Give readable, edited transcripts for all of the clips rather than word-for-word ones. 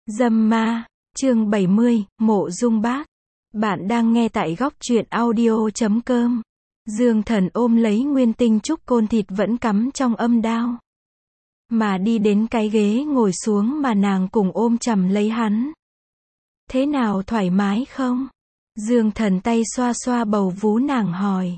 Dâm ma, chương 70, Mộ Dung Bác. Bạn đang nghe tại góc truyện audio.com. Dương Thần ôm lấy Nguyên Tinh Trúc côn thịt vẫn cắm trong âm đao. Mà đi đến cái ghế ngồi xuống mà nàng cùng ôm chầm lấy hắn. Thế nào, thoải mái không? Dương Thần tay xoa xoa bầu vú nàng hỏi.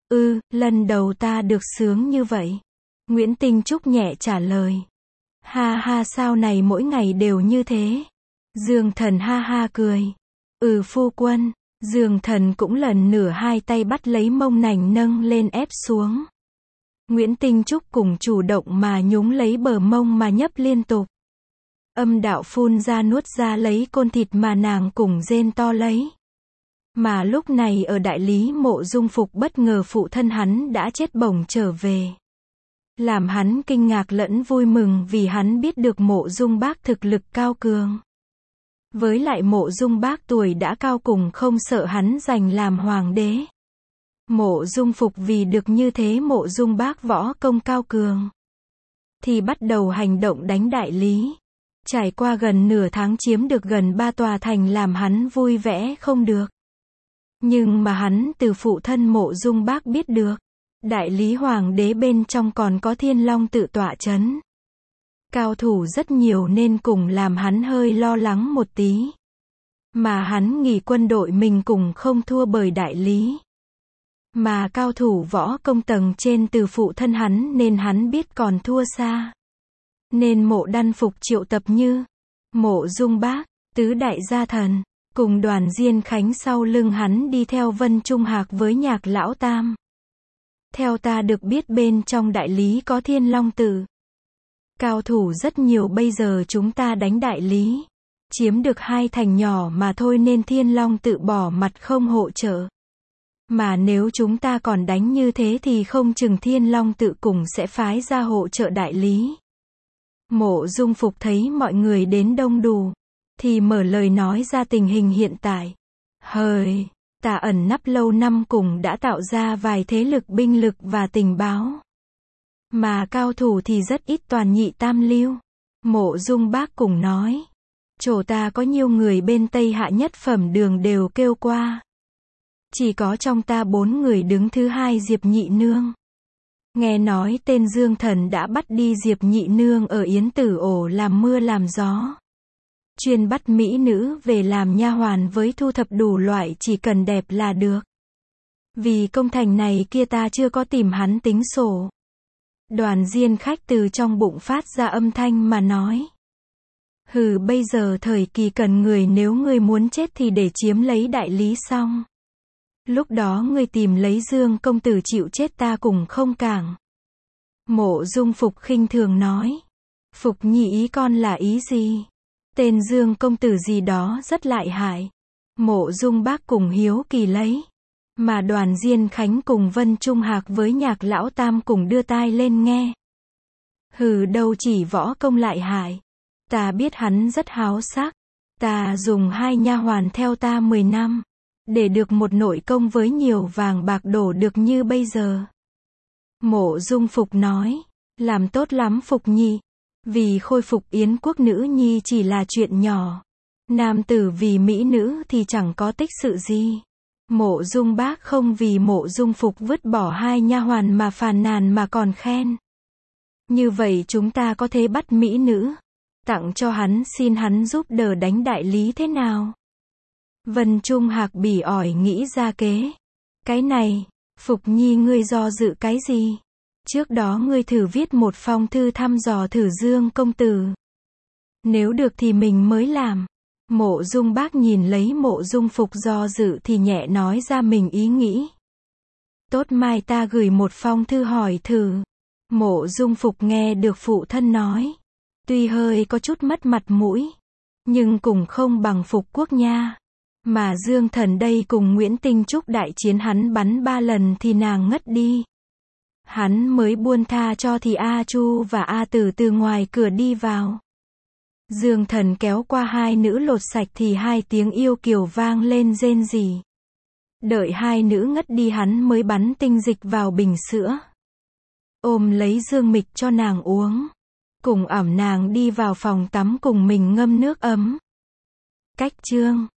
Lần đầu ta được sướng như vậy. Nguyễn Tinh Trúc nhẹ trả lời. Ha ha, sao này mỗi ngày đều như thế? Dương Thần ha ha cười. Phu quân. Dương Thần cũng lần nửa hai tay bắt lấy mông nành nâng lên ép xuống. Nguyễn Tinh Trúc cùng chủ động mà nhúng lấy bờ mông mà nhấp liên tục. Âm đạo phun ra nuốt ra lấy côn thịt mà nàng cùng rên to lấy. Mà lúc này ở đại lý Mộ Dung Phục bất ngờ phụ thân hắn đã chết bổng trở về. Làm hắn kinh ngạc lẫn vui mừng vì hắn biết được Mộ Dung Bác thực lực cao cường. Với lại Mộ Dung Bác tuổi đã cao cùng không sợ hắn giành làm hoàng đế. Mộ Dung Phục vì được như thế Mộ Dung Bác võ công cao cường. Thì bắt đầu hành động đánh đại lý. Trải qua gần nửa tháng chiếm được gần 3 tòa thành làm hắn vui vẻ không được. Nhưng mà hắn từ phụ thân Mộ Dung Bác biết được. Đại lý hoàng đế bên trong còn có Thiên Long tự tọa chấn. Cao thủ rất nhiều nên cùng làm hắn hơi lo lắng một tí. Mà hắn nghĩ quân đội mình cùng không thua bởi đại lý. Mà cao thủ võ công tầng trên từ phụ thân hắn nên hắn biết còn thua xa. Nên Mộ Đan Phục triệu tập như Mộ Dung Bác, tứ đại gia thần, cùng Đoàn Diên Khánh sau lưng hắn đi theo Vân Trung Hạc với Nhạc Lão Tam. Theo ta được biết bên trong đại lý có Thiên Long tự. Cao thủ rất nhiều, bây giờ chúng ta đánh đại lý. Chiếm được 2 thành nhỏ mà thôi nên Thiên Long tự bỏ mặt không hỗ trợ. Mà nếu chúng ta còn đánh như thế thì không chừng Thiên Long tự cùng sẽ phái ra hỗ trợ đại lý. Mộ Dung Phục thấy mọi người đến đông đủ. Thì mở lời nói ra tình hình hiện tại. Hời, ta ẩn nấp lâu năm cùng đã tạo ra vài thế lực binh lực và tình báo. Mà cao thủ thì rất ít, toàn nhị tam lưu. Mộ Dung Bác cùng nói. Chỗ ta có nhiều người bên Tây Hạ nhất phẩm đường đều kêu qua. Chỉ có trong ta 4 người đứng thứ 2 Diệp Nhị Nương. Nghe nói tên Dương Thần đã bắt đi Diệp Nhị Nương ở Yến Tử Ổ làm mưa làm gió. Chuyên bắt mỹ nữ về làm nha hoàn với thu thập đủ loại, chỉ cần đẹp là được. Vì công thành này kia ta chưa có tìm hắn tính sổ. Đoàn Diên Khách từ trong bụng phát ra âm thanh mà nói. Bây giờ thời kỳ cần người, nếu ngươi muốn chết thì để chiếm lấy đại lý xong. Lúc đó ngươi tìm lấy Dương công tử chịu chết ta cùng không cảng. Mộ Dung Phục khinh thường nói. Phục Nhi ý con là ý gì? Tên Dương công tử gì đó rất lợi hại. Mộ Dung Bác cùng hiếu kỳ lấy. Mà Đoàn Diên Khánh cùng Vân Trung Hạc với Nhạc Lão Tam cùng đưa tai lên nghe. Đâu chỉ võ công lợi hại. Ta biết hắn rất háo sắc. Ta dùng 2 nha hoàn theo ta 10 năm. Để được một nội công với nhiều vàng bạc đổ được như bây giờ. Mộ Dung Phục nói. Làm tốt lắm Phục Nhi. Vì khôi phục Yến quốc nữ nhi chỉ là chuyện nhỏ. Nam tử vì mỹ nữ thì chẳng có tích sự gì. Mộ Dung Bác không vì Mộ Dung Phục vứt bỏ 2 nha hoàn mà phàn nàn mà còn khen. Như vậy chúng ta có thể bắt mỹ nữ. Tặng cho hắn, xin hắn giúp đỡ đánh đại lý thế nào? Vân Trung Hạc bỉ ỏi nghĩ ra kế. Cái này, Phục Nhi ngươi do dự cái gì? Trước đó ngươi thử viết một phong thư thăm dò thử Dương công tử. Nếu được thì mình mới làm. Mộ Dung Bác nhìn lấy Mộ Dung Phục do dự thì nhẹ nói ra mình ý nghĩ. Tốt, mai ta gửi một phong thư hỏi thử. Mộ Dung Phục nghe được phụ thân nói. Tuy hơi có chút mất mặt mũi. Nhưng cũng không bằng Phục Quốc nha. Mà Dương Thần đây cùng Nguyễn Tinh Trúc đại chiến hắn bắn 3 lần thì nàng ngất đi. Hắn mới buông tha cho thì A Chu và A Tử từ ngoài cửa đi vào. Dương Thần kéo qua 2 nữ lột sạch thì 2 tiếng yêu kiều vang lên rên rỉ. Đợi 2 nữ ngất đi hắn mới bắn tinh dịch vào bình sữa. Ôm lấy Dương Mịch cho nàng uống. cùng ẵm nàng đi vào phòng tắm cùng mình ngâm nước ấm. Cách chương